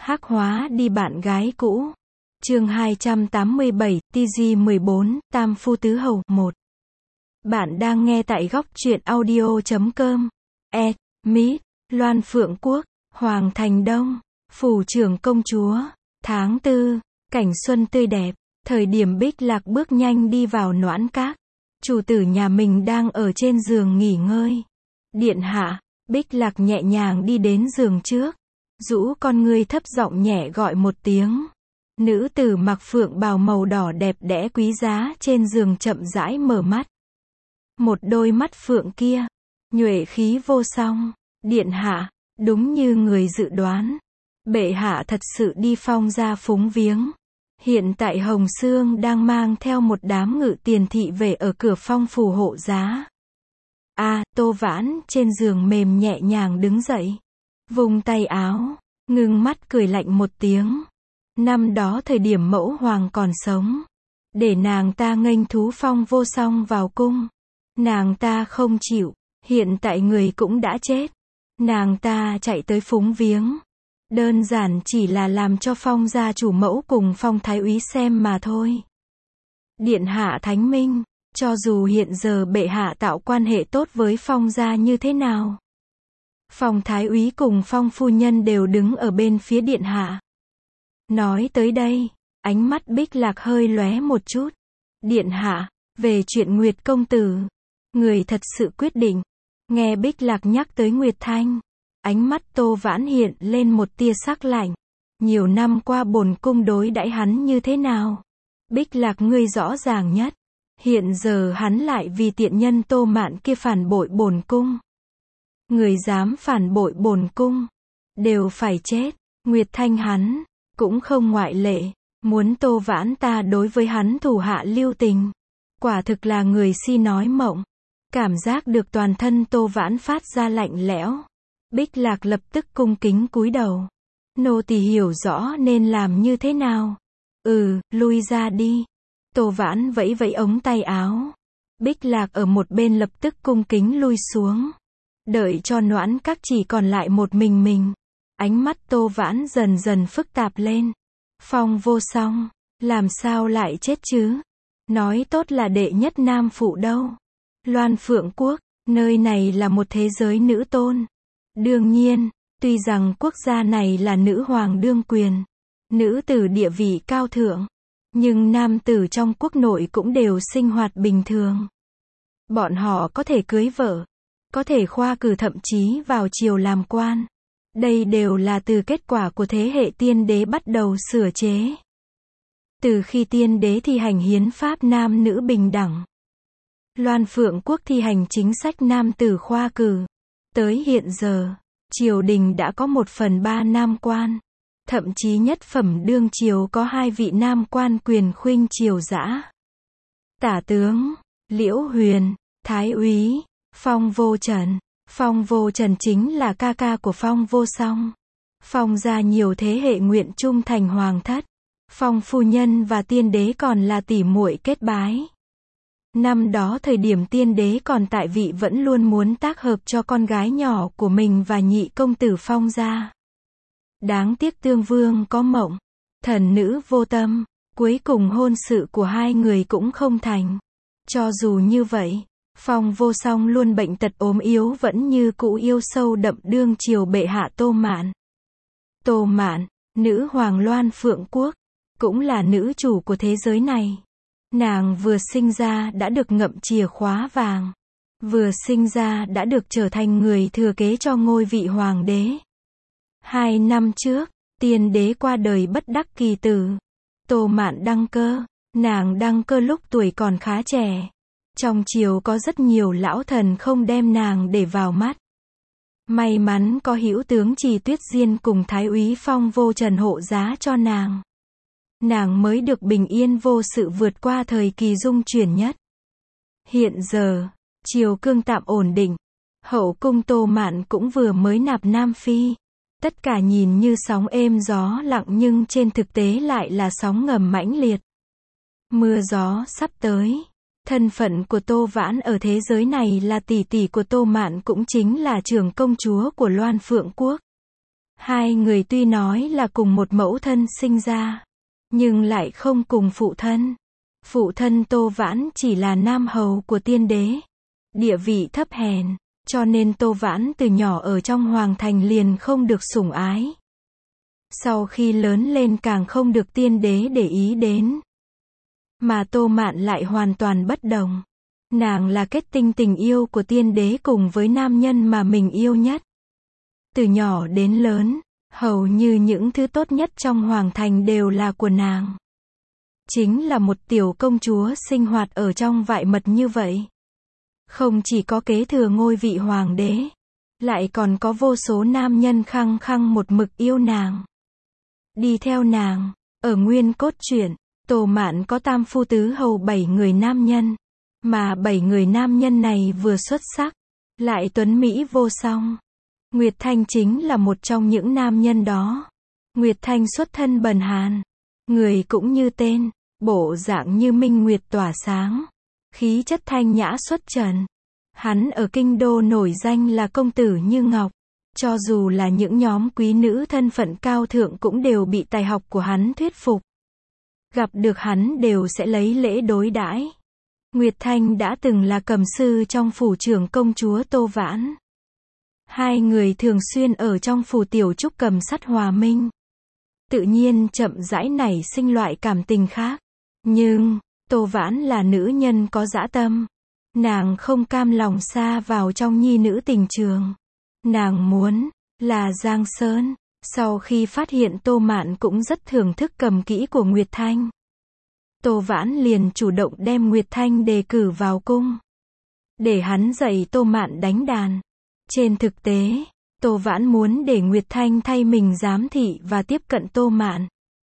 Hắc hóa đi bạn gái cũ. Chương 287, TG14, Tam Phu Tứ Hầu 1. Bạn đang nghe tại góc truyện audio.com. Meet, Loan Phượng Quốc, Hoàng Thành Đông, Phủ trưởng công chúa. Tháng 4, cảnh xuân tươi đẹp. Thời điểm Bích Lạc bước nhanh đi vào Noãn Các. Chủ tử nhà mình đang ở trên giường nghỉ ngơi. Điện hạ. Bích Lạc nhẹ nhàng đi đến giường trước, rũ con ngươi thấp giọng nhẹ gọi một tiếng. Nữ tử mặc phượng bào màu đỏ đẹp đẽ quý giá trên giường chậm rãi mở mắt. Một đôi mắt phượng kia, nhuệ khí vô song. Điện hạ, đúng như người dự đoán, bệ hạ thật sự đi Phong gia phúng viếng. Hiện tại Hồng Sương đang mang theo một đám ngự tiền thị về ở cửa Phong phủ hộ giá. Tô Vãn trên giường mềm nhẹ nhàng đứng dậy, vung tay áo, ngưng mắt cười lạnh một tiếng. Năm đó thời điểm mẫu hoàng còn sống, để nàng ta nghênh thú Phong vô song vào cung, nàng ta không chịu. Hiện tại người cũng đã chết, nàng ta chạy tới phúng viếng, đơn giản chỉ là làm cho Phong gia chủ mẫu cùng Phong thái úy xem mà thôi. Điện hạ thánh minh, cho dù hiện giờ bệ hạ tạo quan hệ tốt với Phong gia như thế nào, Phong thái úy cùng Phong phu nhân đều đứng ở bên phía điện hạ. Nói tới đây, ánh mắt Bích Lạc hơi lóe một chút. Điện hạ, về chuyện Nguyệt công tử, người thật sự quyết định. Nghe Bích Lạc nhắc tới Nguyệt Thanh, ánh mắt Tô Vãn hiện lên một tia sắc lạnh. Nhiều năm qua bổn cung đối đãi hắn như thế nào? Bích Lạc ngươi rõ ràng nhất. Hiện giờ hắn lại vì tiện nhân Tô Mạn kia phản bội bổn cung. Người dám phản bội bổn cung, đều phải chết. Nguyệt Thanh hắn, cũng không ngoại lệ. Muốn Tô Vãn ta đối với hắn thủ hạ lưu tình, quả thực là người si nói mộng. Cảm giác được toàn thân Tô Vãn phát ra lạnh lẽo. Bích Lạc lập tức cung kính cúi đầu. Nô tỳ hiểu rõ nên làm như thế nào. Lui ra đi. Tô Vãn vẫy vẫy ống tay áo. Bích Lạc ở một bên lập tức cung kính lui xuống. Đợi cho Noãn Các chỉ còn lại một mình. Ánh mắt Tô Vãn dần dần phức tạp lên. Phong vô song, làm sao lại chết chứ? Nói tốt là đệ nhất nam phụ đâu. Loan Phượng Quốc, nơi này là một thế giới nữ tôn. Đương nhiên, tuy rằng quốc gia này là nữ hoàng đương quyền, nữ tử địa vị cao thượng, nhưng nam tử trong quốc nội cũng đều sinh hoạt bình thường. Bọn họ có thể cưới vợ, có thể khoa cử, thậm chí vào triều làm quan. Đây đều là từ kết quả của thế hệ tiên đế bắt đầu sửa chế. Từ khi tiên đế thi hành hiến pháp nam nữ bình đẳng, Loan Phượng Quốc thi hành chính sách nam tử khoa cử. Tới hiện giờ, triều đình đã có 1/3 nam quan. Thậm chí nhất phẩm đương triều có 2 vị nam quan quyền khuynh triều dã. Tả tướng, Liễu Huyền, Thái úy, Phong Vô Trần. Phong Vô Trần chính là ca ca của Phong vô song. Phong gia nhiều thế hệ nguyện trung thành hoàng thất. Phong phu nhân và tiên đế còn là tỷ muội kết bái. Năm đó thời điểm tiên đế còn tại vị vẫn luôn muốn tác hợp cho con gái nhỏ của mình và nhị công tử Phong gia. Đáng tiếc tương vương có mộng, thần nữ vô tâm, cuối cùng hôn sự của hai người cũng không thành. Cho dù như vậy, Phong vô song luôn bệnh tật ốm yếu vẫn như cũ yêu sâu đậm đương triều bệ hạ Tô Mạn. Tô Mạn, nữ hoàng Loan Phượng Quốc, cũng là nữ chủ của thế giới này. Nàng vừa sinh ra đã được ngậm chìa khóa vàng, vừa sinh ra đã được trở thành người thừa kế cho ngôi vị hoàng đế. 2 năm trước, tiên đế qua đời bất đắc kỳ tử. Tô Mạn đăng cơ, nàng đăng cơ lúc tuổi còn khá trẻ. Trong triều có rất nhiều lão thần không đem nàng để vào mắt. May mắn có hữu tướng Trì Tuyết Diên cùng Thái úy Phong Vô Trần hộ giá cho nàng. Nàng mới được bình yên vô sự vượt qua thời kỳ dung chuyển nhất. Hiện giờ, triều cương tạm ổn định. Hậu cung Tô Mạn cũng vừa mới nạp nam phi. Tất cả nhìn như sóng êm gió lặng nhưng trên thực tế lại là sóng ngầm mãnh liệt. Mưa gió sắp tới. Thân phận của Tô Vãn ở thế giới này là tỷ tỷ của Tô Mạn cũng chính là trưởng công chúa của Loan Phượng Quốc. Hai người tuy nói là cùng một mẫu thân sinh ra, nhưng lại không cùng phụ thân. Phụ thân Tô Vãn chỉ là nam hầu của tiên đế, địa vị thấp hèn, cho nên Tô Vãn từ nhỏ ở trong hoàng thành liền không được sủng ái. Sau khi lớn lên càng không được tiên đế để ý đến. Mà Tô Mạn lại hoàn toàn bất đồng. Nàng là kết tinh tình yêu của tiên đế cùng với nam nhân mà mình yêu nhất. Từ nhỏ đến lớn, hầu như những thứ tốt nhất trong hoàng thành đều là của nàng. Chính là một tiểu công chúa sinh hoạt ở trong vại mật như vậy. Không chỉ có kế thừa ngôi vị hoàng đế, lại còn có vô số nam nhân khăng khăng một mực yêu nàng. Đi theo nàng, ở nguyên cốt truyện, Tô Mạn có tam phu tứ hầu 7 người nam nhân. Mà 7 người nam nhân này vừa xuất sắc, lại tuấn mỹ vô song. Nguyệt Thanh chính là một trong những nam nhân đó. Nguyệt Thanh xuất thân bần hàn, người cũng như tên, bộ dạng như minh nguyệt tỏa sáng, khí chất thanh nhã xuất trần. Hắn ở kinh đô nổi danh là công tử như ngọc, cho dù là những nhóm quý nữ thân phận cao thượng cũng đều bị tài học của hắn thuyết phục. Gặp được hắn đều sẽ lấy lễ đối đãi. Nguyệt Thanh đã từng là cầm sư trong phủ trưởng công chúa Tô Vãn. Hai người thường xuyên ở trong phủ tiểu trúc cầm sắt hòa minh. Tự nhiên chậm rãi nảy sinh loại cảm tình khác. Nhưng, Tô Vãn là nữ nhân có dã tâm. Nàng không cam lòng sa vào trong nhi nữ tình trường. Nàng muốn là Giang Sơn. Sau khi phát hiện Tô Mạn cũng rất thưởng thức cầm kỹ của Nguyệt Thanh, Tô Vãn liền chủ động đem Nguyệt Thanh đề cử vào cung, để hắn dạy Tô Mạn đánh đàn. Trên thực tế, Tô Vãn muốn để Nguyệt Thanh thay mình giám thị và tiếp cận Tô Mạn.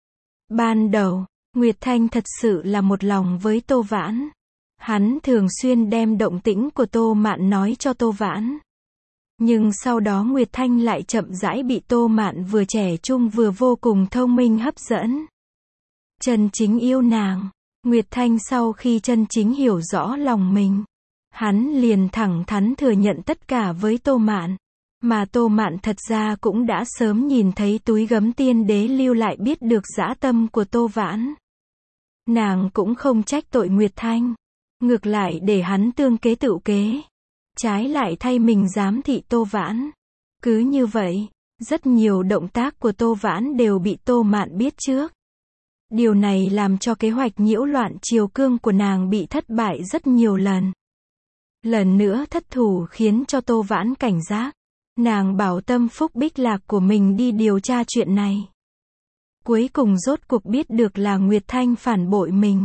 Ban đầu, Nguyệt Thanh thật sự là một lòng với Tô Vãn. Hắn thường xuyên đem động tĩnh của Tô Mạn nói cho Tô Vãn. Nhưng sau đó Nguyệt Thanh lại chậm rãi bị Tô Mạn vừa trẻ trung vừa vô cùng thông minh hấp dẫn. Chân chính yêu nàng. Nguyệt Thanh sau khi chân chính hiểu rõ lòng mình, hắn liền thẳng thắn thừa nhận tất cả với Tô Mạn. Mà Tô Mạn thật ra cũng đã sớm nhìn thấy túi gấm tiên đế lưu lại biết được dã tâm của Tô Vãn. Nàng cũng không trách tội Nguyệt Thanh. Ngược lại để hắn tương kế tựu kế. Trái lại thay mình giám thị Tô Vãn. Cứ như vậy, rất nhiều động tác của Tô Vãn đều bị Tô Mạn biết trước. Điều này làm cho kế hoạch nhiễu loạn triều cương của nàng bị thất bại rất nhiều lần. Lần nữa thất thủ khiến cho Tô Vãn cảnh giác. Nàng bảo Tâm Phúc Bích Lạc của mình đi điều tra chuyện này. Cuối cùng rốt cuộc biết được là Nguyệt Thanh phản bội mình.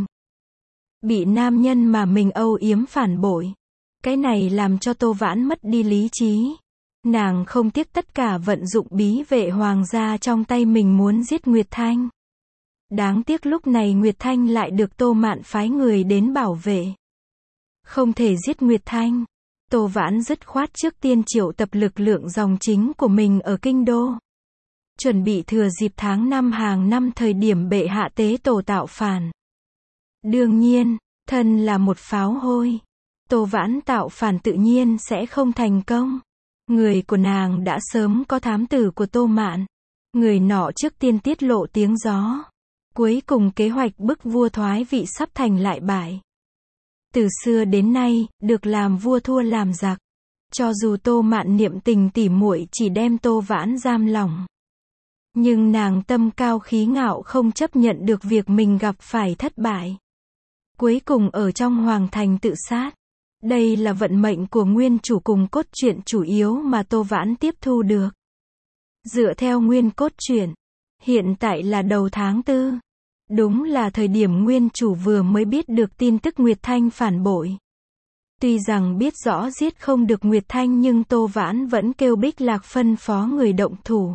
Bị nam nhân mà mình âu yếm phản bội. Cái này làm cho Tô Vãn mất đi lý trí. Nàng không tiếc tất cả vận dụng bí vệ hoàng gia trong tay mình muốn giết Nguyệt Thanh. Đáng tiếc lúc này Nguyệt Thanh lại được Tô Mạn phái người đến bảo vệ. Không thể giết Nguyệt Thanh. Tô Vãn dứt khoát trước tiên triệu tập lực lượng dòng chính của mình ở kinh đô. Chuẩn bị thừa dịp tháng 5 hàng năm thời điểm bệ hạ tế tổ tạo phản. Đương nhiên, thân là một pháo hôi. Tô Vãn tạo phản tự nhiên sẽ không thành công. Người của nàng đã sớm có thám tử của Tô Mạn. Người nọ trước tiên tiết lộ tiếng gió. Cuối cùng kế hoạch bức vua thoái vị sắp thành lại bại. Từ xưa đến nay, được làm vua thua làm giặc. Cho dù Tô Mạn niệm tình tỉ muội chỉ đem Tô Vãn giam lỏng. Nhưng nàng tâm cao khí ngạo không chấp nhận được việc mình gặp phải thất bại. Cuối cùng ở trong hoàng thành tự sát. Đây là vận mệnh của nguyên chủ cùng cốt truyện chủ yếu mà Tô Vãn tiếp thu được. Dựa theo nguyên cốt truyện, hiện tại là đầu tháng 4. Đúng là thời điểm nguyên chủ vừa mới biết được tin tức Nguyệt Thanh phản bội. Tuy rằng biết rõ giết không được Nguyệt Thanh nhưng Tô Vãn vẫn kêu Bích Lạc phân phó người động thủ.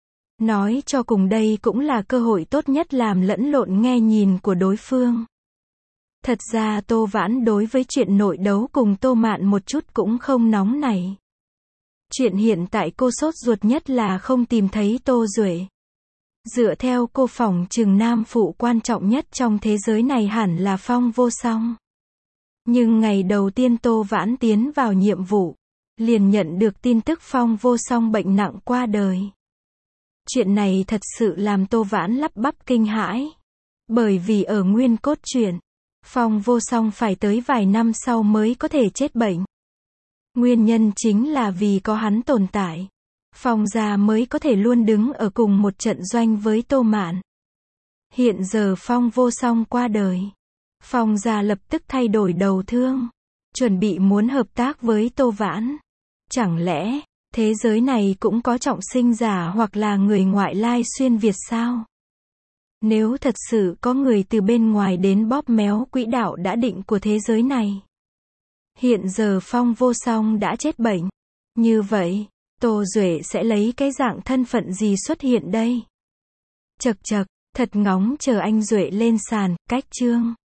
Nói cho cùng đây cũng là cơ hội tốt nhất làm lẫn lộn nghe nhìn của đối phương. Thật ra Tô Vãn đối với chuyện nội đấu cùng Tô Mạn một chút cũng không nóng nảy. Chuyện hiện tại cô sốt ruột nhất là không tìm thấy Tô Duệ. Dựa theo cô phỏng chừng nam phụ quan trọng nhất trong thế giới này hẳn là Phong Vô Song. Nhưng ngày đầu tiên Tô Vãn tiến vào nhiệm vụ, liền nhận được tin tức Phong Vô Song bệnh nặng qua đời. Chuyện này thật sự làm Tô Vãn lắp bắp kinh hãi. Bởi vì ở nguyên cốt truyện, Phong Vô Song phải tới vài năm sau mới có thể chết bệnh. Nguyên nhân chính là vì có hắn tồn tại, Phong gia mới có thể luôn đứng ở cùng một trận doanh với Tô Mạn. Hiện giờ Phong Vô Song qua đời, Phong gia lập tức thay đổi đầu thương, chuẩn bị muốn hợp tác với Tô Vãn. Chẳng lẽ, thế giới này cũng có trọng sinh giả hoặc là người ngoại lai xuyên Việt sao? Nếu thật sự có người từ bên ngoài đến bóp méo quỹ đạo đã định của thế giới này. Hiện giờ Phong Vô Song đã chết bệnh. Như vậy, Tô Duệ sẽ lấy cái dạng thân phận gì xuất hiện đây? Chậc chậc, thật ngóng chờ anh Duệ lên sàn, cách chương.